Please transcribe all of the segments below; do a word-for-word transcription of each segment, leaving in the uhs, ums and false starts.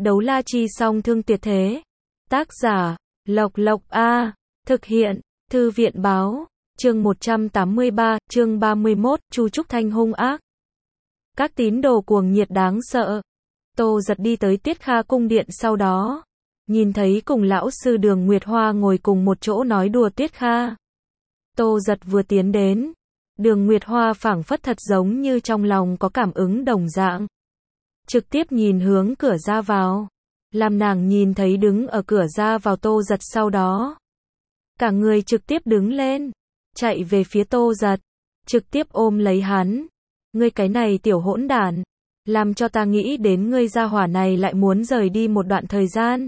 Đấu la chi song thương tuyệt thế. Tác giả, Lộc Lộc A. Thực hiện, Thư viện báo. Chương một trăm tám mươi ba, chương ba mươi mốt, Chu Trúc Thanh hung ác. Các tín đồ cuồng nhiệt đáng sợ. Tô Giật đi tới Tiết Kha cung điện sau đó. Nhìn thấy cùng lão sư Đường Nguyệt Hoa ngồi cùng một chỗ nói đùa Tiết Kha. Tô Giật vừa tiến đến. Đường Nguyệt Hoa phảng phất thật giống như trong lòng có cảm ứng đồng dạng. Trực tiếp nhìn hướng cửa ra vào. Làm nàng nhìn thấy đứng ở cửa ra vào Tô Giật sau đó. Cả người trực tiếp đứng lên. Chạy về phía Tô Giật. Trực tiếp ôm lấy hắn. Ngươi cái này tiểu hỗn đản. Làm cho ta nghĩ đến ngươi gia hỏa này lại muốn rời đi một đoạn thời gian.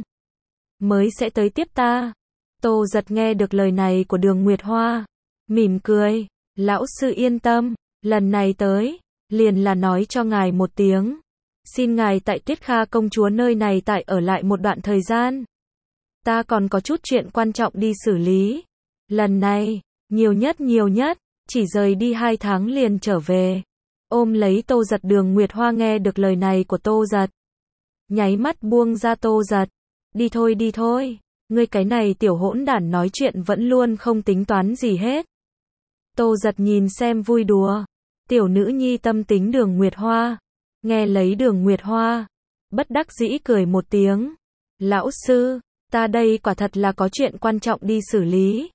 Mới sẽ tới tiếp ta. Tô Giật nghe được lời này của Đường Nguyệt Hoa. Mỉm cười. Lão sư yên tâm. Lần này tới. Liền là nói cho ngài một tiếng. Xin ngài tại Tiết Kha công chúa nơi này tại ở lại một đoạn thời gian. Ta còn có chút chuyện quan trọng đi xử lý. Lần này, nhiều nhất nhiều nhất, chỉ rời đi hai tháng liền trở về. Ôm lấy Tô Giật. Đường Nguyệt Hoa nghe được lời này của Tô Giật. Nháy mắt buông ra Tô Giật. Đi thôi đi thôi, ngươi cái này tiểu hỗn đản nói chuyện vẫn luôn không tính toán gì hết. Tô Giật nhìn xem vui đùa. Tiểu nữ nhi tâm tính Đường Nguyệt Hoa. Nghe lấy Đường Nguyệt Hoa. Bất đắc dĩ cười một tiếng. Lão sư, ta đây quả thật là có chuyện quan trọng đi xử lý.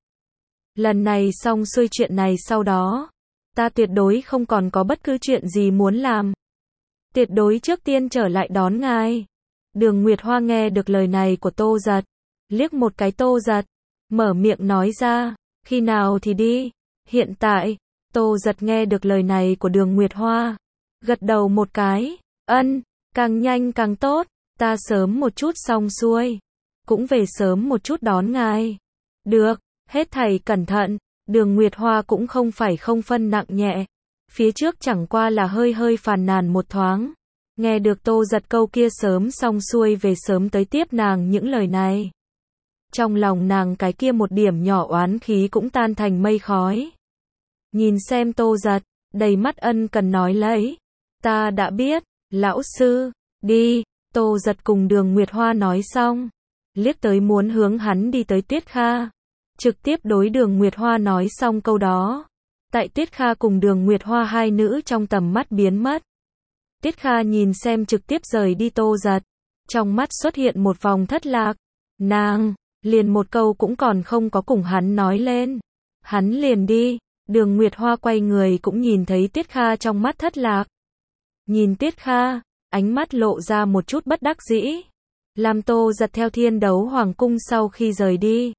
Lần này xong xuôi chuyện này sau đó. Ta tuyệt đối không còn có bất cứ chuyện gì muốn làm. Tuyệt đối trước tiên trở lại đón ngài. Đường Nguyệt Hoa nghe được lời này của Tô Giật. Liếc một cái Tô Giật. Mở miệng nói ra. Khi nào thì đi. Hiện tại. Tô Giật nghe được lời này của Đường Nguyệt Hoa. Gật đầu một cái. Ân. Càng nhanh càng tốt. Ta sớm một chút xong xuôi. Cũng về sớm một chút đón ngài. Được. Hết thảy cẩn thận. Đường Nguyệt Hoa cũng không phải không phân nặng nhẹ. Phía trước chẳng qua là hơi hơi phàn nàn một thoáng. Nghe được Tô Giật câu kia sớm xong xuôi về sớm tới tiếp nàng những lời này. Trong lòng nàng cái kia một điểm nhỏ oán khí cũng tan thành mây khói. Nhìn xem Tô Giật, đầy mắt ân cần nói lấy. Ta đã biết, lão sư, đi. Tô Giật cùng Đường Nguyệt Hoa nói xong. Liếc tới muốn hướng hắn đi tới Tiết Kha. Trực tiếp đối Đường Nguyệt Hoa nói xong câu đó. Tại Tiết Kha cùng Đường Nguyệt Hoa hai nữ trong tầm mắt biến mất. Tiết Kha nhìn xem trực tiếp rời đi Tô Giật. Trong mắt xuất hiện một vòng thất lạc. Nàng, liền một câu cũng còn không có cùng hắn nói lên. Hắn liền đi. Đường Nguyệt Hoa quay người cũng nhìn thấy Tiết Kha trong mắt thất lạc. Nhìn Tiết Kha, ánh mắt lộ ra một chút bất đắc dĩ. Làm Tô Giật theo Thiên Đấu Hoàng cung sau khi rời đi.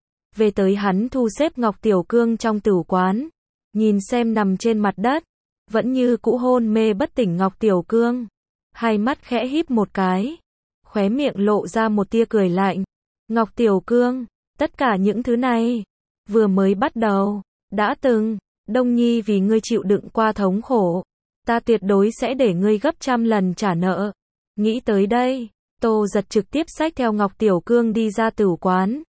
Về tới hắn thu xếp Ngọc Tiểu Cương trong tửu quán. Nhìn xem nằm trên mặt đất. Vẫn như cũ hôn mê bất tỉnh Ngọc Tiểu Cương. Hai mắt khẽ híp một cái. Khóe miệng lộ ra một tia cười lạnh. Ngọc Tiểu Cương, tất cả những thứ này. Vừa mới bắt đầu. Đã từng. Đông Nhi vì ngươi chịu đựng qua thống khổ. Ta tuyệt đối sẽ để ngươi gấp trăm lần trả nợ. Nghĩ tới đây. Tô Giật trực tiếp xách theo Ngọc Tiểu Cương đi ra tửu quán.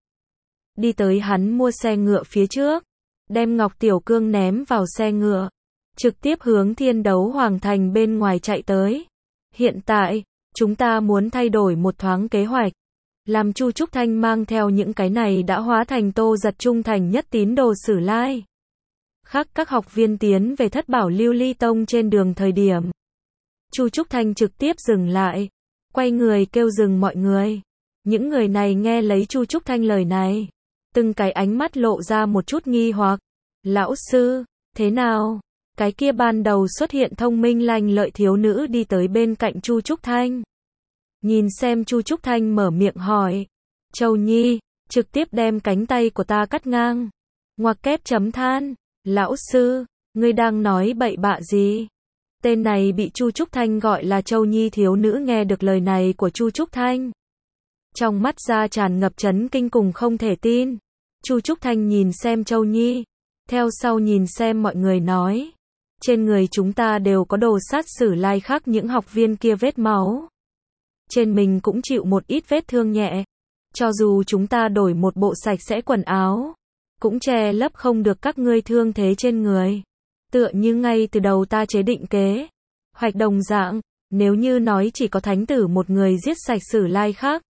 Đi tới hắn mua xe ngựa phía trước. Đem Ngọc Tiểu Cương ném vào xe ngựa. Trực tiếp hướng Thiên Đấu Hoàng thành bên ngoài chạy tới. Hiện tại, chúng ta muốn thay đổi một thoáng kế hoạch. Làm Chu Trúc Thanh mang theo những cái này đã hóa thành Tô Giật trung thành nhất tín đồ Sử Lai. Khác các học viên tiến về Thất Bảo Lưu Ly Tông trên đường thời điểm. Chu Trúc Thanh trực tiếp dừng lại. Quay người kêu dừng mọi người. Những người này nghe lấy Chu Trúc Thanh lời này. Từng cái ánh mắt lộ ra một chút nghi hoặc. Lão sư, thế nào? Cái kia ban đầu xuất hiện thông minh lanh lợi thiếu nữ đi tới bên cạnh Chu Trúc Thanh. Nhìn xem Chu Trúc Thanh mở miệng hỏi. Châu Nhi, trực tiếp đem cánh tay của ta cắt ngang. Ngoặc kép chấm than. Lão sư, ngươi đang nói bậy bạ gì? Tên này bị Chu Trúc Thanh gọi là Châu Nhi thiếu nữ nghe được lời này của Chu Trúc Thanh. Trong mắt ra tràn ngập chấn kinh cùng không thể tin. Chu Trúc Thanh nhìn xem Châu Nhi. Theo sau nhìn xem mọi người nói. Trên người chúng ta đều có đồ sát Sử Lai khác những học viên kia vết máu. Trên mình cũng chịu một ít vết thương nhẹ. Cho dù chúng ta đổi một bộ sạch sẽ quần áo. Cũng che lấp không được các ngươi thương thế trên người. Tựa như ngay từ đầu ta chế định kế. Hoạch đồng dạng. Nếu như nói chỉ có thánh tử một người giết sạch Sử Lai Khắc.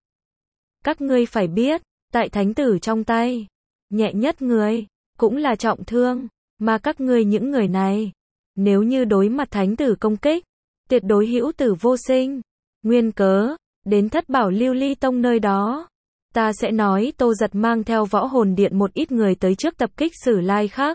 Các ngươi phải biết, tại thánh tử trong tay, nhẹ nhất người, cũng là trọng thương, mà các ngươi những người này, nếu như đối mặt thánh tử công kích, tuyệt đối hữu tử vô sinh. Nguyên cớ, đến Thất Bảo Lưu Ly Tông nơi đó, ta sẽ nói Tô Giật mang theo Võ Hồn Điện một ít người tới trước tập kích Sử Lai Khắc.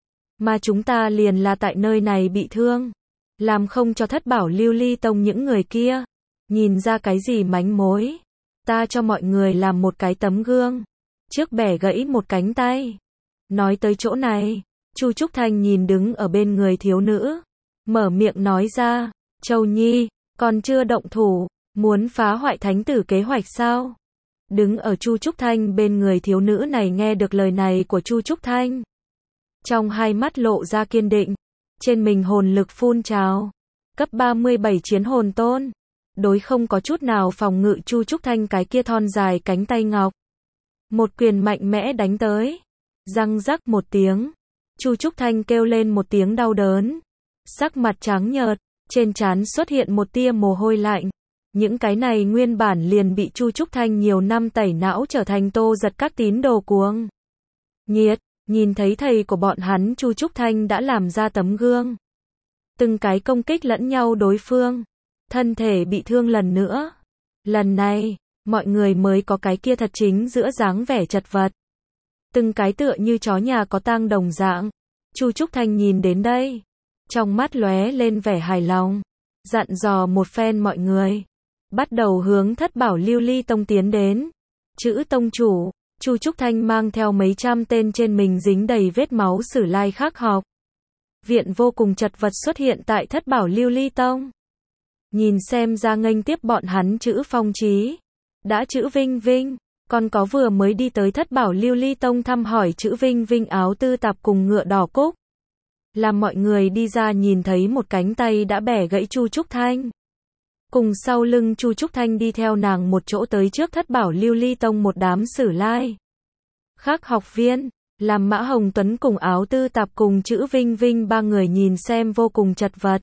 Mà chúng ta liền là tại nơi này bị thương, làm không cho Thất Bảo Lưu Ly Tông những người kia nhìn ra cái gì mánh mối. Ta cho mọi người làm một cái tấm gương, trước bẻ gãy một cánh tay. Nói tới chỗ này, Chu Trúc Thanh nhìn đứng ở bên người thiếu nữ, mở miệng nói ra, Châu Nhi, còn chưa động thủ, muốn phá hoại thánh tử kế hoạch sao? Đứng ở Chu Trúc Thanh bên người thiếu nữ này nghe được lời này của Chu Trúc Thanh, trong hai mắt lộ ra kiên định, trên mình hồn lực phun trào, cấp ba mươi bảy chiến hồn tôn, đối không có chút nào phòng ngự Chu Trúc Thanh cái kia thon dài cánh tay ngọc. Một quyền mạnh mẽ đánh tới, răng rắc một tiếng, Chu Trúc Thanh kêu lên một tiếng đau đớn, sắc mặt trắng nhợt, trên trán xuất hiện một tia mồ hôi lạnh. Những cái này nguyên bản liền bị Chu Trúc Thanh nhiều năm tẩy não trở thành Tô Giật các tín đồ cuồng nhiệt, nhìn thấy thầy của bọn hắn Chu Trúc Thanh đã làm ra tấm gương. Từng cái công kích lẫn nhau đối phương, thân thể bị thương lần nữa. Lần này, mọi người mới có cái kia thật chính giữa dáng vẻ chật vật. Từng cái tựa như chó nhà có tang đồng dạng. Chu Trúc Thanh nhìn đến đây, trong mắt lóe lên vẻ hài lòng, dặn dò một phen mọi người, bắt đầu hướng Thất Bảo Lưu Ly Tông tiến đến. Chữ tông chủ, Chu Trúc Thanh mang theo mấy trăm tên trên mình dính đầy vết máu Sử Lai Khắc học viện vô cùng chật vật xuất hiện tại Thất Bảo Lưu Ly Tông. Nhìn xem ra nghênh tiếp bọn hắn chữ Phong Chí, đã chữ Vinh Vinh, còn có vừa mới đi tới Thất Bảo Lưu Ly Tông thăm hỏi chữ Vinh Vinh áo tư tạp cùng ngựa đỏ cúc. Làm mọi người đi ra nhìn thấy một cánh tay đã bẻ gãy Chu Trúc Thanh. Cùng sau lưng Chu Trúc Thanh đi theo nàng một chỗ tới trước Thất Bảo Lưu Ly Tông một đám Sử Lai Khắc học viên, làm Mã Hồng Tuấn cùng áo tư tạp cùng chữ Vinh Vinh ba người nhìn xem vô cùng chật vật.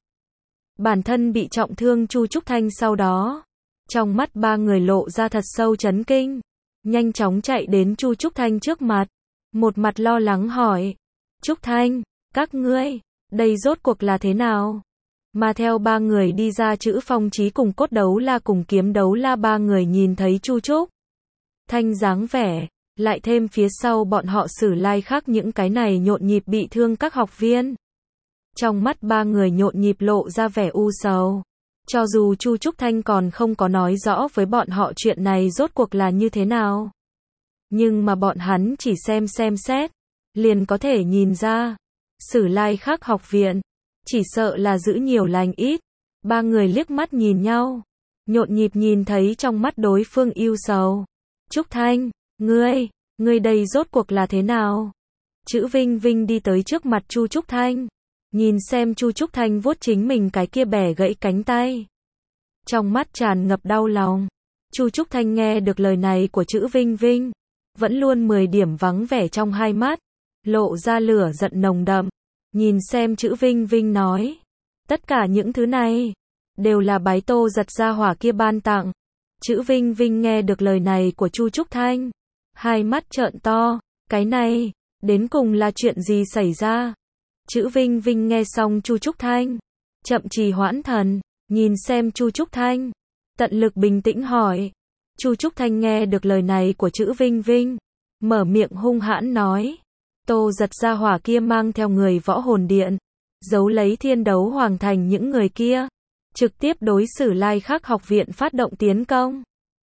Bản thân bị trọng thương Chu Trúc Thanh sau đó, trong mắt ba người lộ ra thật sâu chấn kinh, nhanh chóng chạy đến Chu Trúc Thanh trước mặt, một mặt lo lắng hỏi, Trúc Thanh, các ngươi, đây rốt cuộc là thế nào? Mà theo ba người đi ra chữ Phong Chí cùng Cốt Đấu La cùng Kiếm Đấu La ba người nhìn thấy Chu Trúc Thanh dáng vẻ, lại thêm phía sau bọn họ Sử Lai Khắc những cái này nhộn nhịp bị thương các học viên. Trong mắt ba người nhộn nhịp lộ ra vẻ u sầu. Cho dù Chu Trúc Thanh còn không có nói rõ với bọn họ chuyện này rốt cuộc là như thế nào, nhưng mà bọn hắn chỉ xem xem xét, liền có thể nhìn ra, Sử Lai Khắc học viện, chỉ sợ là giữ nhiều lành ít. Ba người liếc mắt nhìn nhau, nhộn nhịp nhìn thấy trong mắt đối phương ưu sầu. Trúc Thanh, ngươi, ngươi đây rốt cuộc là thế nào? Chữ Vinh Vinh đi tới trước mặt Chu Trúc Thanh, nhìn xem Chu Trúc Thanh vuốt chính mình cái kia bẻ gãy cánh tay, trong mắt tràn ngập đau lòng. Chu Trúc Thanh nghe được lời này của chữ Vinh Vinh, vẫn luôn mười điểm vắng vẻ trong hai mắt, lộ ra lửa giận nồng đậm. Nhìn xem chữ Vinh Vinh nói, tất cả những thứ này đều là bái Tô Giật gia hỏa kia ban tặng. Chữ Vinh Vinh nghe được lời này của Chu Trúc Thanh, hai mắt trợn to, cái này, đến cùng là chuyện gì xảy ra? Chữ Vinh Vinh nghe xong Chu Trúc Thanh, chậm trì hoãn thần, nhìn xem Chu Trúc Thanh, tận lực bình tĩnh hỏi. Chu Trúc Thanh nghe được lời này của chữ Vinh Vinh, mở miệng hung hãn nói, Tô Giật gia hỏa kia mang theo người Võ Hồn Điện, giấu lấy Thiên Đấu Hoàng Thành những người kia, trực tiếp đối Sử Lai Khắc học viện phát động tiến công.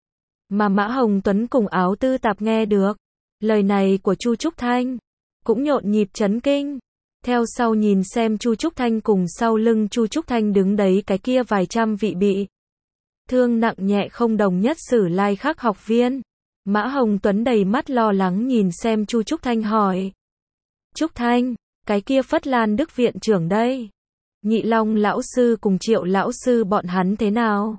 Mà Mã Hồng Tuấn cùng áo tư tạp nghe được lời này của Chu Trúc Thanh, cũng nhộn nhịp chấn kinh. Theo sau nhìn xem Chu Trúc Thanh cùng sau lưng Chu Trúc Thanh đứng đấy cái kia vài trăm vị bị thương nặng nhẹ không đồng nhất Sử Lai Khắc học viên. Mã Hồng Tuấn đầy mắt lo lắng nhìn xem Chu Trúc Thanh hỏi, Trúc Thanh, cái kia Phất Lan Đức viện trưởng đây, Nhị Long lão sư cùng Triệu lão sư bọn hắn thế nào?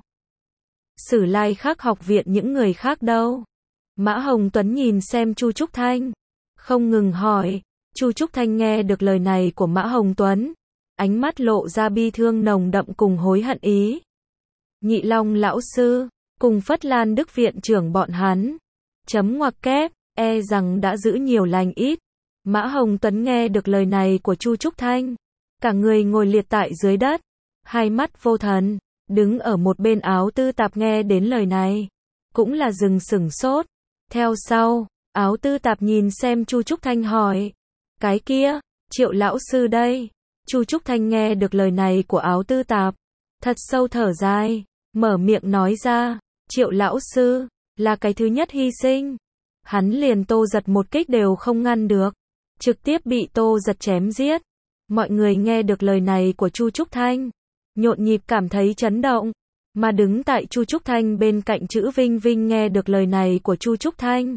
Sử Lai Khắc học viện những người khác đâu? Mã Hồng Tuấn nhìn xem Chu Trúc Thanh, không ngừng hỏi. Chu Trúc Thanh nghe được lời này của Mã Hồng Tuấn, ánh mắt lộ ra bi thương nồng đậm cùng hối hận ý. Nhị Long lão sư, cùng Phất Lan Đức viện trưởng bọn hắn. Chấm ngoặc kép, e rằng đã giữ nhiều lành ít. Mã Hồng Tuấn nghe được lời này của Chu Trúc Thanh, cả người ngồi liệt tại dưới đất, hai mắt vô thần, đứng ở một bên Áo Tư Tạp nghe đến lời này, cũng là dừng sửng sốt. Theo sau, Áo Tư Tạp nhìn xem Chu Trúc Thanh hỏi, cái kia, Triệu lão sư đây. Chu Trúc Thanh nghe được lời này của Áo Tư Tạp, thật sâu thở dài, mở miệng nói ra, Triệu lão sư, là cái thứ nhất hy sinh. Hắn liền Tô Giật một kích đều không ngăn được, trực tiếp bị Tô Giật chém giết. Mọi người nghe được lời này của Chu Trúc Thanh, nhộn nhịp cảm thấy chấn động, mà đứng tại Chu Trúc Thanh bên cạnh Chữ Vinh Vinh nghe được lời này của Chu Trúc Thanh,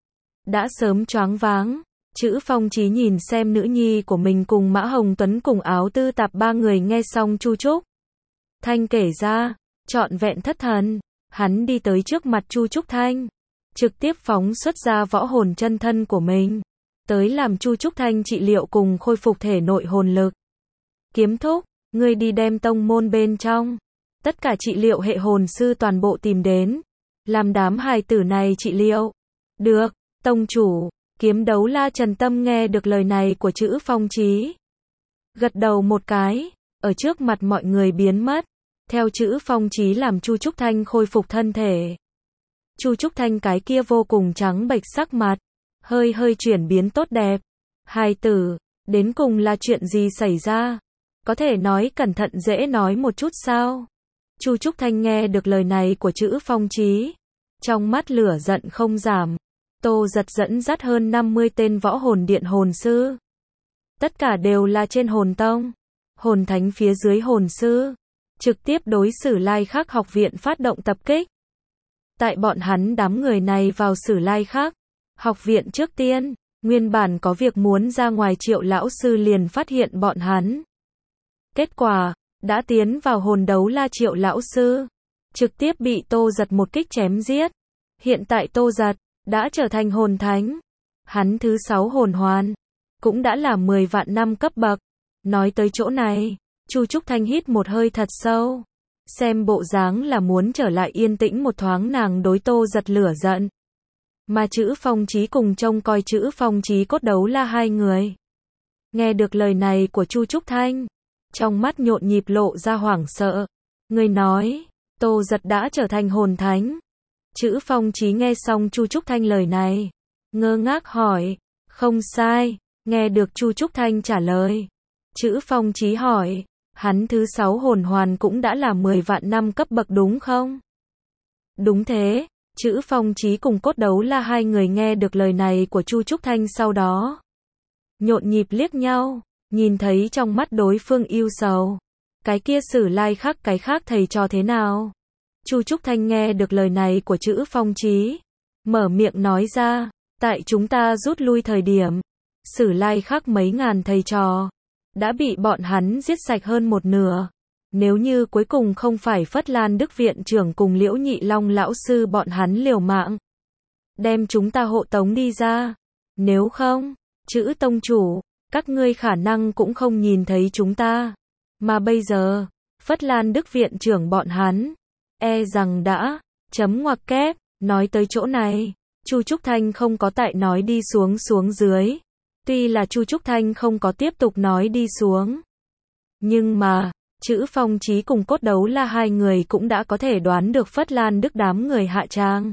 đã sớm choáng váng. Chữ Phong Chí nhìn xem nữ nhi của mình cùng Mã Hồng Tuấn cùng Áo Tư Tạp ba người nghe xong Chu Trúc Thanh kể ra, trọn vẹn thất thần. Hắn đi tới trước mặt Chu Trúc Thanh, trực tiếp phóng xuất ra võ hồn chân thân của mình, tới làm Chu Trúc Thanh trị liệu cùng khôi phục thể nội hồn lực. Kiếm thúc, ngươi đi đem tông môn bên trong tất cả trị liệu hệ hồn sư toàn bộ tìm đến, làm đám hài tử này trị liệu. Được, tông chủ. Kiếm Đấu La Trần Tâm nghe được lời này của Chữ Phong Chí, gật đầu một cái, ở trước mặt mọi người biến mất. Theo Chữ Phong Chí làm Chu Trúc Thanh khôi phục thân thể. Chu Trúc Thanh cái kia vô cùng trắng bệch sắc mặt, hơi hơi chuyển biến tốt đẹp. Hài tử, đến cùng là chuyện gì xảy ra? Có thể nói cẩn thận dễ nói một chút sao? Chu Trúc Thanh nghe được lời này của Chữ Phong Chí, trong mắt lửa giận không giảm. Tô Giật dẫn dắt hơn năm mươi tên võ hồn điện hồn sư, tất cả đều là trên hồn tông, hồn thánh phía dưới hồn sư, trực tiếp đối Sử Lai Khắc học viện phát động tập kích. Tại bọn hắn đám người này vào Sử Lai Khắc học viện trước tiên, nguyên bản có việc muốn ra ngoài Triệu lão sư liền phát hiện bọn hắn. Kết quả, đã tiến vào hồn đấu la Triệu lão sư, trực tiếp bị Tô Giật một kích chém giết. Hiện tại Tô Giật đã trở thành hồn thánh, hắn thứ sáu hồn hoàn, cũng đã là mười vạn năm cấp bậc. Nói tới chỗ này, Chu Trúc Thanh hít một hơi thật sâu, xem bộ dáng là muốn trở lại yên tĩnh một thoáng. Nàng đối Tô Giật lửa giận, mà Chữ Phong Chí cùng trông coi Chữ Phong Chí cốt đấu la hai người, nghe được lời này của Chu Trúc Thanh, trong mắt nhộn nhịp lộ ra hoảng sợ. Người nói, Tô Giật đã trở thành hồn thánh. Chữ Phong Chí nghe xong Chu Trúc Thanh lời này, ngơ ngác hỏi, không sai. Nghe được Chu Trúc Thanh trả lời, Chữ Phong Chí hỏi, hắn thứ sáu hồn hoàn cũng đã là mười vạn năm cấp bậc đúng không? Đúng thế. Chữ Phong Chí cùng cốt đấu la hai người nghe được lời này của Chu Trúc Thanh sau đó, nhộn nhịp liếc nhau, nhìn thấy trong mắt đối phương yêu sầu. Cái kia Sử Lai Khắc cái khác thầy trò thế nào? Chu Trúc Thanh nghe được lời này của Chữ Phong Chí, mở miệng nói ra, tại chúng ta rút lui thời điểm, Sử Lai Khắc mấy ngàn thầy trò đã bị bọn hắn giết sạch hơn một nửa. Nếu như cuối cùng không phải Phất Lan Đức viện trưởng cùng Liễu Nhị Long lão sư bọn hắn liều mạng đem chúng ta hộ tống đi ra, nếu không, Chữ tông chủ, các ngươi khả năng cũng không nhìn thấy chúng ta. Mà bây giờ, Phất Lan Đức viện trưởng bọn hắn, e rằng đã, chấm ngoặc kép. Nói tới chỗ này, Chu Trúc Thanh không có tại nói đi xuống xuống dưới. Tuy là Chu Trúc Thanh không có tiếp tục nói đi xuống, nhưng mà, Chữ Phong Chí cùng cốt đấu la hai người cũng đã có thể đoán được Phất Lan Đức đám người hạ tràng.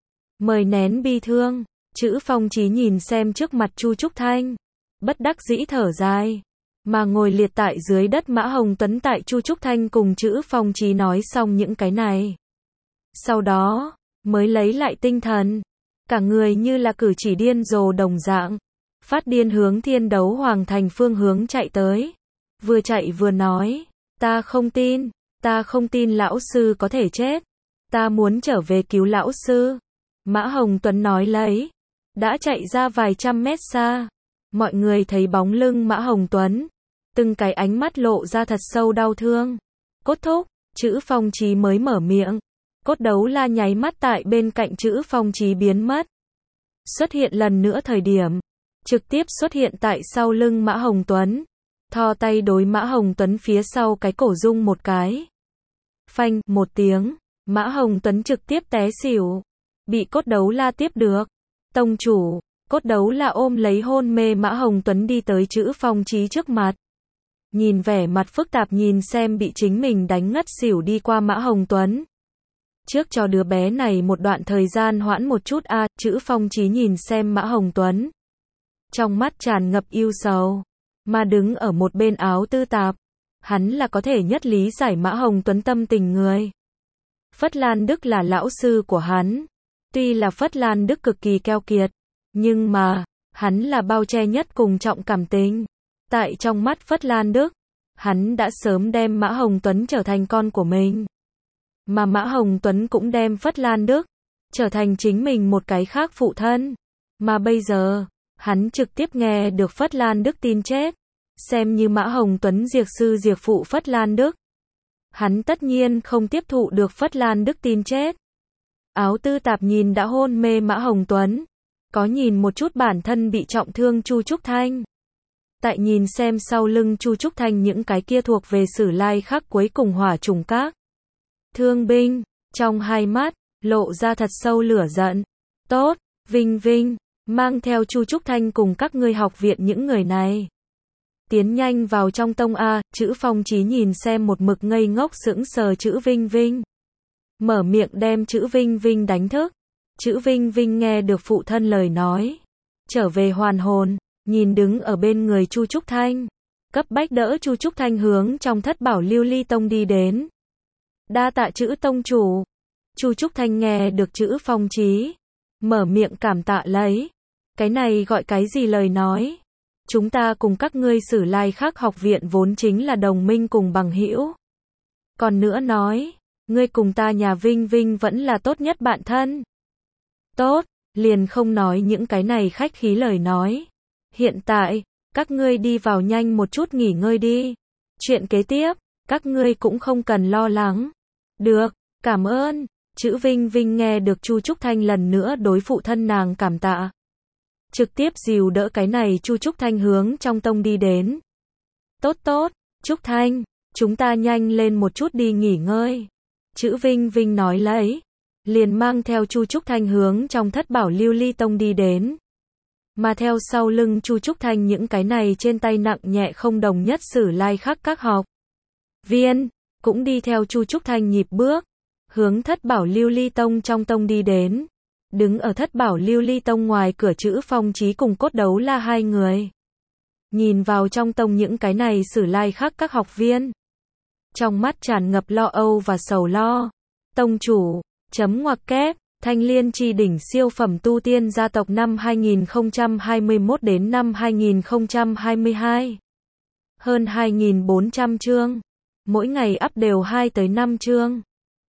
Mời nén bi thương. Chữ Phong Chí nhìn xem trước mặt Chu Trúc Thanh, bất đắc dĩ thở dài. Mà ngồi liệt tại dưới đất Mã Hồng Tuấn tại Chu Trúc Thanh cùng Chữ Phong Chí nói xong những cái này, sau đó, mới lấy lại tinh thần. Cả người như là cử chỉ điên rồ đồng dạng, phát điên hướng Thiên Đấu Hoàng thành phương hướng chạy tới. Vừa chạy vừa nói, ta không tin, ta không tin lão sư có thể chết. Ta muốn trở về cứu lão sư. Mã Hồng Tuấn nói lấy, đã chạy ra vài trăm mét xa. Mọi người thấy bóng lưng Mã Hồng Tuấn, từng cái ánh mắt lộ ra thật sâu đau thương. Cốt thúc, Chữ Phong Chí mới mở miệng. Cốt đấu la nháy mắt tại bên cạnh Chữ Phong Chí biến mất. Xuất hiện lần nữa thời điểm, trực tiếp xuất hiện tại sau lưng Mã Hồng Tuấn. Thò tay đối Mã Hồng Tuấn phía sau cái cổ rung một cái. Phanh, một tiếng, Mã Hồng Tuấn trực tiếp té xỉu. Bị Cốt Đấu La tiếp được. Tông chủ, Cốt Đấu La ôm lấy hôn mê Mã Hồng Tuấn đi tới Trữ Phong Chí trước mặt. Nhìn vẻ mặt phức tạp nhìn xem bị chính mình đánh ngất xỉu đi qua Mã Hồng Tuấn. Trước cho đứa bé này một đoạn thời gian hoãn một chút a, à, Trữ Phong Chí nhìn xem Mã Hồng Tuấn. Trong mắt tràn ngập ưu sầu. Mà đứng ở một bên Áo Tư Tạp. Hắn là có thể nhất lý giải Mã Hồng Tuấn tâm tình người. Phất Lan Đức là lão sư của hắn. Tuy là Phất Lan Đức cực kỳ keo kiệt. Nhưng mà, hắn là bao che nhất cùng trọng cảm tình. Tại trong mắt Phất Lan Đức, hắn đã sớm đem Mã Hồng Tuấn trở thành con của mình. Mà Mã Hồng Tuấn cũng đem Phất Lan Đức trở thành chính mình một cái khác phụ thân. Mà bây giờ, hắn trực tiếp nghe được Phất Lan Đức tin chết. Xem như Mã Hồng Tuấn diệt sư diệt phụ Phất Lan Đức. Hắn tất nhiên không tiếp thụ được Phất Lan Đức tin chết. Áo Tư Tạp nhìn đã hôn mê Mã Hồng Tuấn. Có nhìn một chút bản thân bị trọng thương Chu Trúc Thanh. Tại nhìn xem sau lưng Chu Trúc Thanh những cái kia thuộc về Sử Lai Khắc cuối cùng hỏa trùng các thương binh, trong hai mắt, lộ ra thật sâu lửa giận. Tốt, Vinh Vinh, mang theo Chu Trúc Thanh cùng các ngươi học viện những người này. Tiến nhanh vào trong tông A, Trữ Phong Chí nhìn xem một mực ngây ngốc sững sờ Trữ Vinh Vinh. Mở miệng đem Trữ Vinh Vinh đánh thức. Trữ Vinh Vinh nghe được phụ thân lời nói. Trở về hoàn hồn, nhìn đứng ở bên người Chu Trúc Thanh. Cấp bách đỡ Chu Trúc Thanh hướng trong Thất Bảo Lưu Ly Tông đi đến. Đa tạ Trữ tông chủ. Chu Trúc Thanh nghe được Trữ Phong Chí. Mở miệng cảm tạ lấy. Cái này gọi cái gì lời nói? Chúng ta cùng các ngươi Sử Lai Khắc học viện vốn chính là đồng minh cùng bằng hữu. Còn nữa nói, ngươi cùng ta nhà Vinh Vinh vẫn là tốt nhất bạn thân. Tốt, liền không nói những cái này khách khí lời nói. Hiện tại, các ngươi đi vào nhanh một chút nghỉ ngơi đi. Chuyện kế tiếp, các ngươi cũng không cần lo lắng. Được, cảm ơn. Trữ Vinh Vinh nghe được Chu Trúc Thanh lần nữa đối phụ thân nàng cảm tạ. Trực tiếp dìu đỡ cái này Chu Trúc Thanh hướng trong tông đi đến. Tốt tốt, Trúc Thanh, chúng ta nhanh lên một chút đi nghỉ ngơi. Trữ Vinh Vinh nói lấy. Liền mang theo Chu Trúc Thanh hướng trong Thất Bảo Lưu Ly Tông đi đến. Mà theo sau lưng Chu Trúc Thanh những cái này trên tay nặng nhẹ không đồng nhất Sử Lai Khắc các học viên, cũng đi theo Chu Trúc Thanh nhịp bước, hướng Thất Bảo Lưu Ly Tông trong tông đi đến. Đứng ở Thất Bảo Lưu Ly Tông ngoài cửa Trữ Phong Chí cùng Cốt Đấu La hai người. Nhìn vào trong tông những cái này Sử Lai Khắc các học viên. Trong mắt tràn ngập lo âu và sầu lo. Tông chủ, chấm ngoặc kép, Thanh Liên Chi Đỉnh siêu phẩm tu tiên gia tộc năm hai nghìn không trăm hai mươi mốt đến năm hai nghìn không trăm hai mươi hai. Hơn hai nghìn bốn trăm chương. Mỗi ngày up đều hai tới năm chương.